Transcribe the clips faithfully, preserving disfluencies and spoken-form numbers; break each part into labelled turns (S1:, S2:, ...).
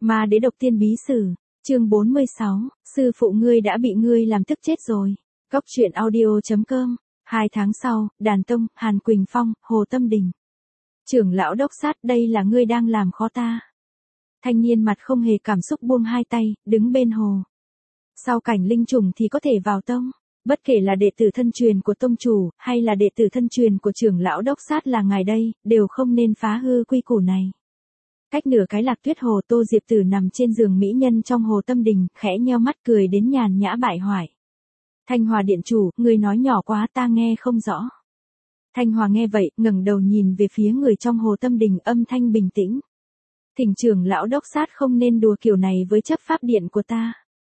S1: Ma Đế Độc Tiên Bí Sử, chương bốn mươi sáu, sư phụ ngươi đã bị ngươi làm tức chết rồi. Cóc truyện audio chấm com. Hai tháng sau, Đàn Tông, Hàn Quỳnh Phong, Hồ Tâm Đình. Trưởng lão đốc sát, đây là ngươi đang làm khó ta. Thanh niên mặt không hề cảm xúc buông hai tay, đứng bên hồ. Sau cảnh linh trùng thì có thể vào tông. Bất kể là đệ tử thân truyền của tông chủ, hay là đệ tử thân truyền của trưởng lão đốc sát là ngài đây, đều không nên phá hư quy củ này. Cách nửa cái Lạc Tuyết Hồ, Tô Diệp Tử nằm trên giường mỹ nhân trong Hồ Tâm Đình, khẽ nheo mắt cười đến nhàn nhã bại hoại. Thanh Hòa điện chủ, người nói nhỏ quá ta nghe không rõ. Thanh Hòa nghe vậy, ngẩng đầu nhìn về phía người trong Hồ Tâm Đình, âm thanh bình tĩnh. Thỉnh trưởng lão đốc sát không nên đùa kiểu này với chấp pháp điện của ta.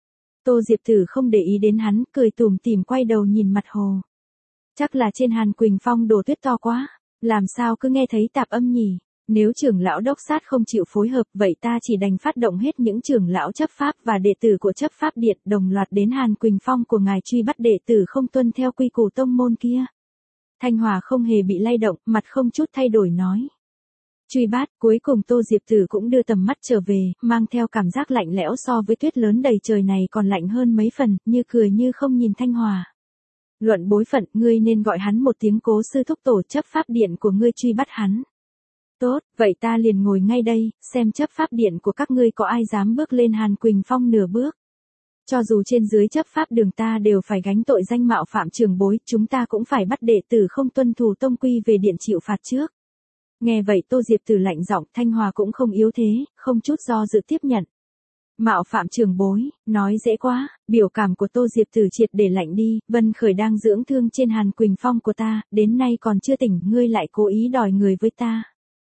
S1: Tô Diệp Tử không để ý đến hắn, cười tủm tỉm quay đầu nhìn mặt hồ. Chắc là trên Hàn Quỳnh Phong đổ tuyết to quá, làm sao cứ nghe thấy tạp âm nhỉ? Nếu trưởng lão đốc sát không chịu phối hợp, vậy ta chỉ đành phát động hết những trưởng lão chấp pháp và đệ tử của chấp pháp điện đồng loạt đến Hàn Quỳnh Phong của ngài truy bắt đệ tử không tuân theo quy củ tông môn kia. Thanh Hòa không hề bị lay động, mặt không chút thay đổi nói. Truy bắt, cuối cùng Tô Diệp Tử cũng đưa tầm mắt trở về, mang theo cảm giác lạnh lẽo so với tuyết lớn đầy trời này còn lạnh hơn mấy phần, như cười như không nhìn Thanh Hòa. Luận bối phận, ngươi nên gọi hắn một tiếng cố sư thúc tổ, chấp pháp điện của ngươi truy bắt hắn. Tốt, vậy ta liền ngồi ngay đây, xem chấp pháp điện của các ngươi có ai dám bước lên Hàn Quỳnh Phong nửa bước. Cho dù trên dưới chấp pháp đường ta đều phải gánh tội danh mạo phạm trưởng bối, chúng ta cũng phải bắt đệ tử không tuân thủ tông quy về điện chịu phạt trước. Nghe vậy Tô Diệp Tử lạnh giọng, Thanh Hòa cũng không yếu thế, không chút do dự tiếp nhận. Mạo phạm trưởng bối, nói dễ quá, biểu cảm của Tô Diệp Tử triệt để lạnh đi, Vân Khởi đang dưỡng thương trên Hàn Quỳnh Phong của ta, đến nay còn chưa tỉnh, ngươi lại cố ý đòi người với ta.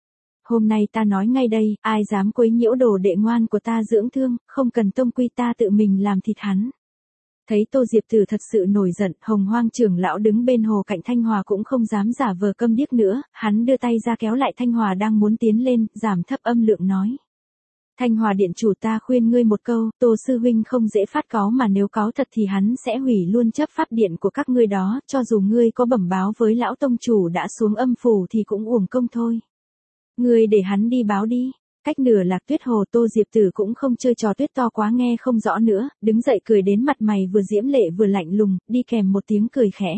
S1: Hôm nay ta nói ngay đây, ai dám quấy nhiễu đồ đệ ngoan của ta dưỡng thương, không cần tông quy ta tự mình làm thịt hắn. Thấy Tô Diệp Tử thật sự nổi giận, Hồng Hoang trưởng lão đứng bên hồ cạnh Thanh Hòa cũng không dám giả vờ câm điếc nữa, hắn đưa tay ra kéo lại Thanh Hòa đang muốn tiến lên, giảm thấp âm lượng nói. Thanh Hòa điện chủ, ta khuyên ngươi một câu, Tô sư huynh không dễ phát cáu, mà nếu cáu thật thì hắn sẽ hủy luôn chấp pháp điện của các ngươi đó, cho dù ngươi có bẩm báo với lão tông chủ đã xuống âm phủ thì cũng uổng công thôi. Ngươi để hắn đi báo đi. Cách nửa Lạc Tuyết Hồ, Tô Diệp Tử cũng không chơi trò tuyết to quá nghe không rõ nữa, đứng dậy cười đến mặt mày vừa diễm lệ vừa lạnh lùng, đi kèm một tiếng cười khẽ.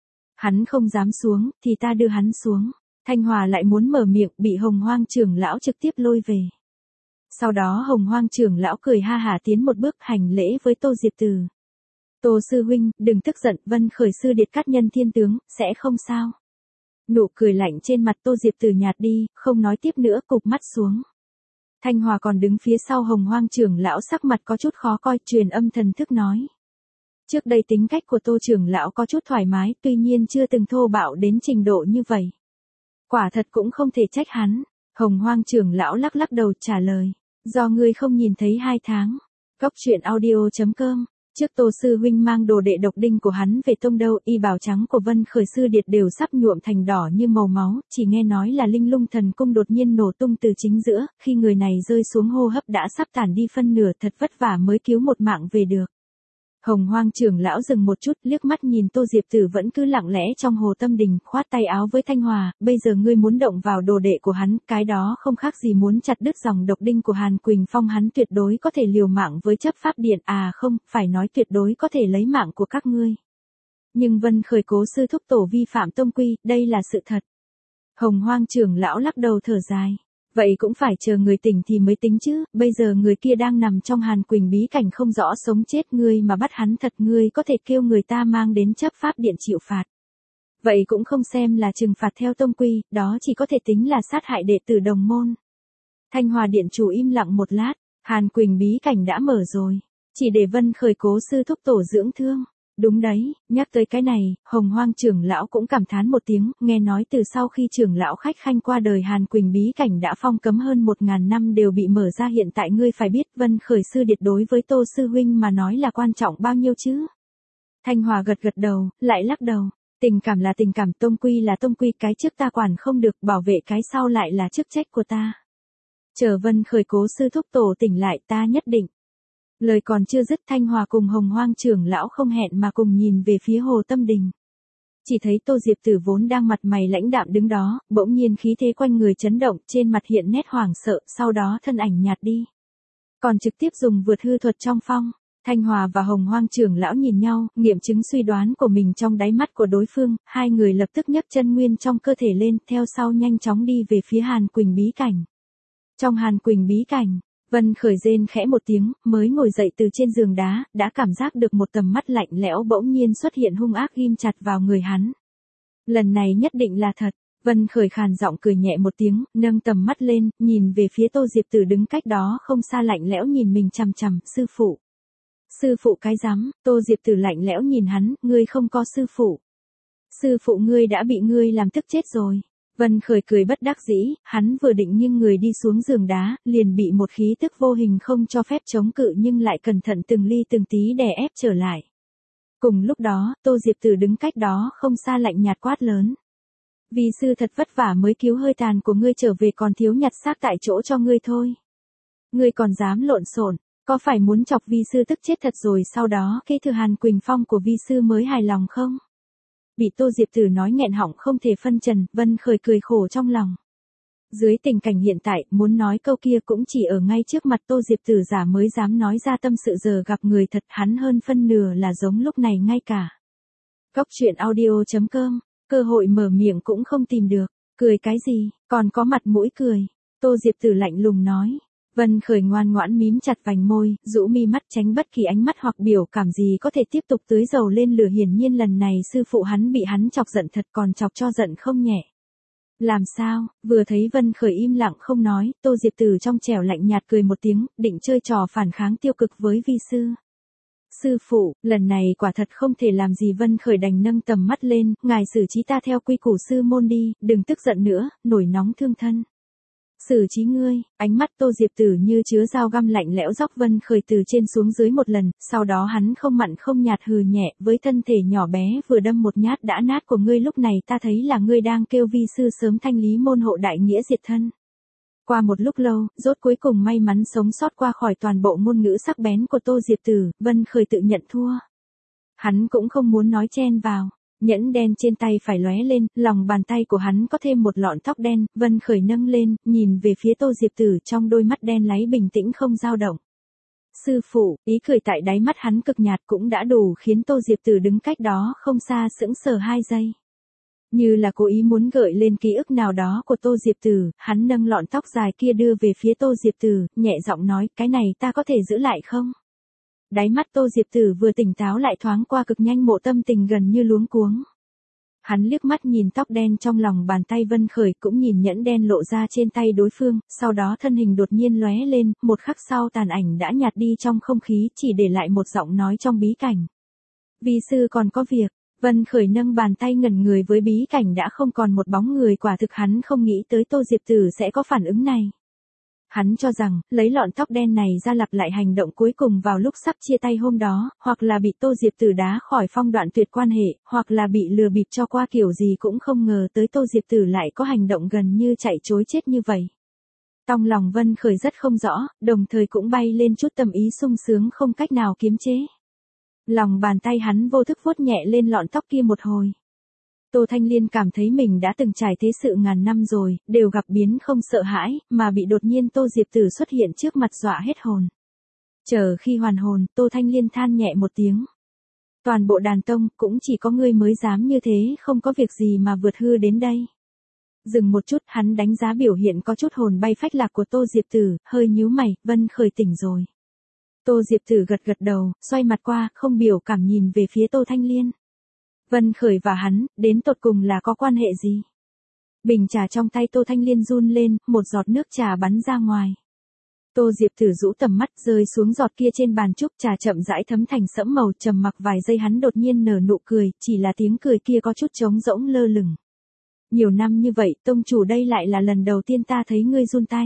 S1: Hắn không dám xuống, thì ta đưa hắn xuống. Thanh Hòa lại muốn mở miệng, bị Hồng Hoang trưởng lão trực tiếp lôi về. Sau đó Hồng Hoang trưởng lão cười ha hả tiến một bước hành lễ với Tô Diệp Tử. Tô sư huynh, đừng tức giận, Vân Khởi sư điệt cát nhân thiên tướng, sẽ không sao. Nụ cười lạnh trên mặt Tô Diệp Tử nhạt đi, không nói tiếp nữa, cụp mắt xuống. Thanh Hòa còn đứng phía sau Hồng Hoang trưởng lão, sắc mặt có chút khó coi, truyền âm thần thức nói. Trước đây tính cách của Tô trưởng lão có chút thoải mái, tuy nhiên chưa từng thô bạo đến trình độ như vậy. Quả thật cũng không thể trách hắn. Hồng Hoang trưởng lão lắc lắc đầu trả lời. Do ngươi không nhìn thấy hai tháng. Cóc truyện audio chấm com. Trước Tô sư huynh mang đồ đệ độc đinh của hắn về tông đâu, y bào trắng của Vân Khởi sư điệt đều sắp nhuộm thành đỏ như màu máu, chỉ nghe nói là Linh Lung thần cung đột nhiên nổ tung từ chính giữa, khi người này rơi xuống hô hấp đã sắp tàn đi phân nửa, thật vất vả mới cứu một mạng về được. Hồng Hoang trưởng lão dừng một chút, liếc mắt nhìn Tô Diệp Tử vẫn cứ lặng lẽ trong Hồ Tâm Đình, khoát tay áo với Thanh Hòa, bây giờ ngươi muốn động vào đồ đệ của hắn, cái đó không khác gì muốn chặt đứt dòng độc đinh của Hàn Quỳnh Phong, hắn tuyệt đối có thể liều mạng với chấp pháp điện, à không, phải nói tuyệt đối có thể lấy mạng của các ngươi. Nhưng Vân Khởi cố sư thúc tổ vi phạm tông quy, đây là sự thật. Hồng Hoang trưởng lão lắc đầu thở dài. Vậy cũng phải chờ người tỉnh thì mới tính chứ, bây giờ người kia đang nằm trong Hàn Quỳnh bí cảnh không rõ sống chết, ngươi mà bắt hắn thật, ngươi có thể kêu người ta mang đến chấp pháp điện chịu phạt. Vậy cũng không xem là trừng phạt theo tông quy, đó chỉ có thể tính là sát hại đệ tử đồng môn. Thanh Hòa điện chủ im lặng một lát, Hàn Quỳnh bí cảnh đã mở rồi, chỉ để Vân Khởi cố sư thúc tổ dưỡng thương. Đúng đấy, nhắc tới cái này, Hồng Hoang trưởng lão cũng cảm thán một tiếng, nghe nói từ sau khi trưởng lão khách khanh qua đời Hàn Quỳnh bí cảnh đã phong cấm hơn một ngàn năm đều bị mở ra, hiện tại ngươi phải biết Vân Khởi sư điệt đối với Tô sư huynh mà nói là quan trọng bao nhiêu chứ. Thanh Hòa gật gật đầu, lại lắc đầu, tình cảm là tình cảm, tông quy là tông quy, cái trước ta quản không được, bảo vệ cái sau lại là chức trách của ta. Chờ Vân Khởi cố sư thúc tổ tỉnh lại ta nhất định. Lời còn chưa dứt, Thanh Hòa cùng Hồng Hoang trưởng lão không hẹn mà cùng nhìn về phía Hồ Tâm Đình. Chỉ thấy Tô Diệp Tử vốn đang mặt mày lãnh đạm đứng đó, bỗng nhiên khí thế quanh người chấn động, trên mặt hiện nét hoảng sợ, sau đó thân ảnh nhạt đi. còn trực tiếp dùng vượt hư thuật trong phong. Thanh Hòa và Hồng Hoang trưởng lão nhìn nhau, nghiệm chứng suy đoán của mình trong đáy mắt của đối phương, hai người lập tức nhấc chân nguyên trong cơ thể lên, theo sau nhanh chóng đi về phía Hàn Quỳnh bí cảnh. Trong Hàn Quỳnh bí cảnh, Vân Khởi rên khẽ một tiếng, mới ngồi dậy từ trên giường đá, đã cảm giác được một tầm mắt lạnh lẽo bỗng nhiên xuất hiện hung ác ghim chặt vào người hắn. Lần này nhất định là thật. Vân Khởi khàn giọng cười nhẹ một tiếng, nâng tầm mắt lên, nhìn về phía Tô Diệp Tử đứng cách đó không xa lạnh lẽo nhìn mình chằm chằm, sư phụ. Sư phụ cái rắm, Tô Diệp Tử lạnh lẽo nhìn hắn, ngươi không có sư phụ. Sư phụ ngươi đã bị ngươi làm tức chết rồi. Vân Khởi cười bất đắc dĩ, hắn vừa định nghiêng người đi xuống giường đá, liền bị một khí tức vô hình không cho phép chống cự nhưng lại cẩn thận từng ly từng tí đè ép trở lại. Cùng lúc đó, Tô Diệp Tử đứng cách đó không xa lạnh nhạt quát lớn. Vi sư thật vất vả mới cứu hơi tàn của ngươi trở về còn thiếu nhặt xác tại chỗ cho ngươi thôi. Ngươi còn dám lộn xộn, có phải muốn chọc vi sư tức chết thật rồi sau đó kế thừa Hàn Quỳnh Phong của vi sư mới hài lòng không? Bị Tô Diệp Tử nói nghẹn họng không thể phân trần, Vân Khởi cười khổ trong lòng. Dưới tình cảnh hiện tại, muốn nói câu kia cũng chỉ ở ngay trước mặt Tô Diệp Tử giả mới dám nói ra tâm sự giờ gặp người thật, hắn hơn phân nửa là giống lúc này ngay cả. Cóc truyện audio chấm com, cơ hội mở miệng cũng không tìm được, cười cái gì, còn có mặt mũi cười. Tô Diệp Tử lạnh lùng nói. Vân Khởi ngoan ngoãn mím chặt vành môi, rũ mi mắt tránh bất kỳ ánh mắt hoặc biểu cảm gì có thể tiếp tục tưới dầu lên lửa, hiển nhiên lần này sư phụ hắn bị hắn chọc giận thật còn chọc cho giận không nhẹ. Làm sao, vừa thấy Vân Khởi im lặng không nói, Tô Diệp Tử trong trẻo lạnh nhạt cười một tiếng, định chơi trò phản kháng tiêu cực với vi sư. Sư phụ, lần này quả thật không thể làm gì. Vân Khởi đành nâng tầm mắt lên, ngài xử trí ta theo quy củ sư môn đi, đừng tức giận nữa, nổi nóng thương thân. Xử trí ngươi, ánh mắt Tô Diệp Tử như chứa dao găm lạnh lẽo dóc Vân Khởi từ trên xuống dưới một lần, sau đó hắn không mặn không nhạt hừ nhẹ, với thân thể nhỏ bé vừa đâm một nhát đã nát của ngươi lúc này ta thấy là ngươi đang kêu vi sư sớm thanh lý môn hộ đại nghĩa diệt thân. Qua một lúc lâu, rốt cuối cùng may mắn sống sót qua khỏi toàn bộ ngôn ngữ sắc bén của Tô Diệp Tử, Vân Khởi tự nhận thua. Hắn cũng không muốn nói chen vào. Nhẫn đen trên tay phải lóe lên, lòng bàn tay của hắn có thêm một lọn tóc đen, Vân Khởi nâng lên, nhìn về phía Tô Diệp Tử trong đôi mắt đen láy bình tĩnh không dao động. Sư phụ, ý cười tại đáy mắt hắn cực nhạt cũng đã đủ khiến Tô Diệp Tử đứng cách đó không xa sững sờ hai giây. Như là cố ý muốn gợi lên ký ức nào đó của Tô Diệp Tử, hắn nâng lọn tóc dài kia đưa về phía Tô Diệp Tử, nhẹ giọng nói, cái này ta có thể giữ lại không? Đáy mắt Tô Diệp Tử vừa tỉnh táo lại thoáng qua cực nhanh mộ tâm tình gần như luống cuống. Hắn liếc mắt nhìn tóc đen trong lòng bàn tay Vân Khởi cũng nhìn nhẫn đen lộ ra trên tay đối phương, sau đó thân hình đột nhiên lóe lên, một khắc sau tàn ảnh đã nhạt đi trong không khí chỉ để lại một giọng nói trong bí cảnh. Vi sư còn có việc, Vân Khởi nâng bàn tay ngẩn người với bí cảnh đã không còn một bóng người, quả thực hắn không nghĩ tới Tô Diệp Tử sẽ có phản ứng này. Hắn cho rằng, lấy lọn tóc đen này ra lặp lại hành động cuối cùng vào lúc sắp chia tay hôm đó, hoặc là bị Tô Diệp Tử đá khỏi phong đoạn tuyệt quan hệ, hoặc là bị lừa bịp cho qua kiểu gì cũng không ngờ tới Tô Diệp Tử lại có hành động gần như chạy trối chết như vậy. Trong lòng Vân Khởi rất không rõ, đồng thời cũng bay lên chút tâm ý sung sướng không cách nào kiềm chế. Lòng bàn tay hắn vô thức vuốt nhẹ lên lọn tóc kia một hồi. Tô Thanh Liên cảm thấy mình đã từng trải thế sự ngàn năm rồi, đều gặp biến không sợ hãi, mà bị đột nhiên Tô Diệp Tử xuất hiện trước mặt dọa hết hồn. Chờ khi hoàn hồn, Tô Thanh Liên than nhẹ một tiếng. Toàn bộ đàn tông, cũng chỉ có ngươi mới dám như thế, không có việc gì mà vượt hư đến đây. Dừng một chút, hắn đánh giá biểu hiện có chút hồn bay phách lạc của Tô Diệp Tử, hơi nhíu mày, Vân Khởi tỉnh rồi. Tô Diệp Tử gật gật đầu, xoay mặt qua, không biểu cảm nhìn về phía Tô Thanh Liên. Vân Khởi và hắn, đến tột cùng là có quan hệ gì? Bình trà trong tay Tô Thanh Liên run lên, một giọt nước trà bắn ra ngoài. Tô Diệp Tử rũ tầm mắt rơi xuống giọt kia trên bàn trúc, trà chậm rãi thấm thành sẫm màu, trầm mặc vài giây hắn đột nhiên nở nụ cười, chỉ là tiếng cười kia có chút trống rỗng lơ lửng. Nhiều năm như vậy, tông chủ đây lại là lần đầu tiên ta thấy ngươi run tay.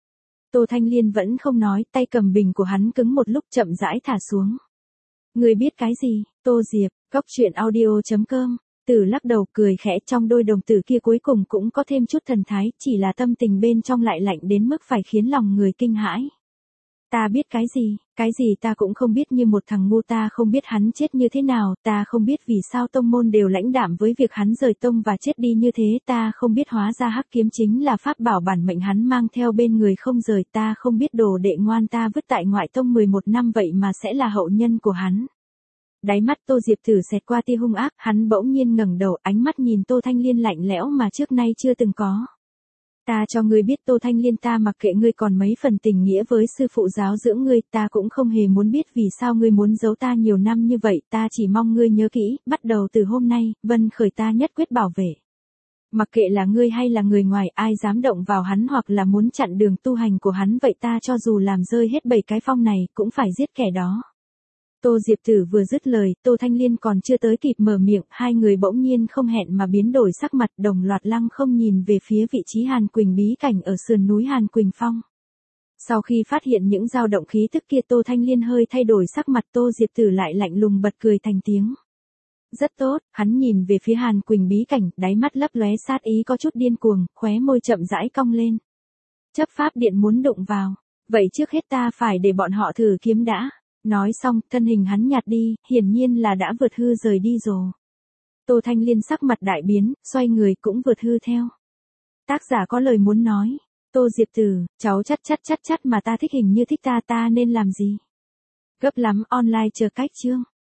S1: Tô Thanh Liên vẫn không nói, tay cầm bình của hắn cứng một lúc chậm rãi thả xuống. Ngươi biết cái gì? Tô Diệp, Cóc truyện audio chấm com. Tử lắc đầu cười khẽ, trong đôi đồng tử kia cuối cùng cũng có thêm chút thần thái, chỉ là tâm tình bên trong lại lạnh đến mức phải khiến lòng người kinh hãi. Ta biết cái gì, cái gì ta cũng không biết, như một thằng ngu, ta không biết hắn chết như thế nào, ta không biết vì sao tông môn đều lãnh đạm với việc hắn rời tông và chết đi như thế, ta không biết hóa ra hắc kiếm chính là pháp bảo bản mệnh hắn mang theo bên người không rời, ta không biết đồ đệ ngoan ta vứt tại ngoại tông mười một năm vậy mà sẽ là hậu nhân của hắn. Đáy mắt Tô Diệp Tử xẹt qua tia hung ác, hắn bỗng nhiên ngẩng đầu, ánh mắt nhìn Tô Thanh Liên lạnh lẽo mà trước nay chưa từng có. Ta cho ngươi biết Tô Thanh Liên, ta mặc kệ ngươi còn mấy phần tình nghĩa với sư phụ giáo dưỡng ngươi, ta cũng không hề muốn biết vì sao ngươi muốn giấu ta nhiều năm như vậy, ta chỉ mong ngươi nhớ kỹ, bắt đầu từ hôm nay, Vân Khởi ta nhất quyết bảo vệ. Mặc kệ là ngươi hay là người ngoài, ai dám động vào hắn hoặc là muốn chặn đường tu hành của hắn vậy ta cho dù làm rơi hết bảy cái phong này, cũng phải giết kẻ đó. Tô Diệp Tử vừa dứt lời, Tô Thanh Liên còn chưa tới kịp mở miệng, hai người bỗng nhiên không hẹn mà biến đổi sắc mặt, đồng loạt lăng không nhìn về phía vị trí Hàn Quỳnh bí cảnh ở sườn núi Hàn Quỳnh Phong. Sau khi phát hiện những dao động khí tức kia, Tô Thanh Liên hơi thay đổi sắc mặt, Tô Diệp Tử lại lạnh lùng bật cười thành tiếng. Rất tốt, hắn nhìn về phía Hàn Quỳnh bí cảnh, đáy mắt lấp lóe sát ý có chút điên cuồng, khóe môi chậm rãi cong lên. Chấp pháp điện muốn đụng vào, vậy trước hết ta phải để bọn họ thử kiếm đã. Nói xong, thân hình hắn nhạt đi, hiển nhiên là đã vượt hư rời đi rồi. Tô Thanh Liên sắc mặt đại biến, xoay người cũng vượt hư theo. Tác giả có lời muốn nói. Tô Diệp Tử, cháu chắc chắc chắc chắc mà ta thích hình như thích ta, ta nên làm gì? Gấp lắm, online chờ cách chương.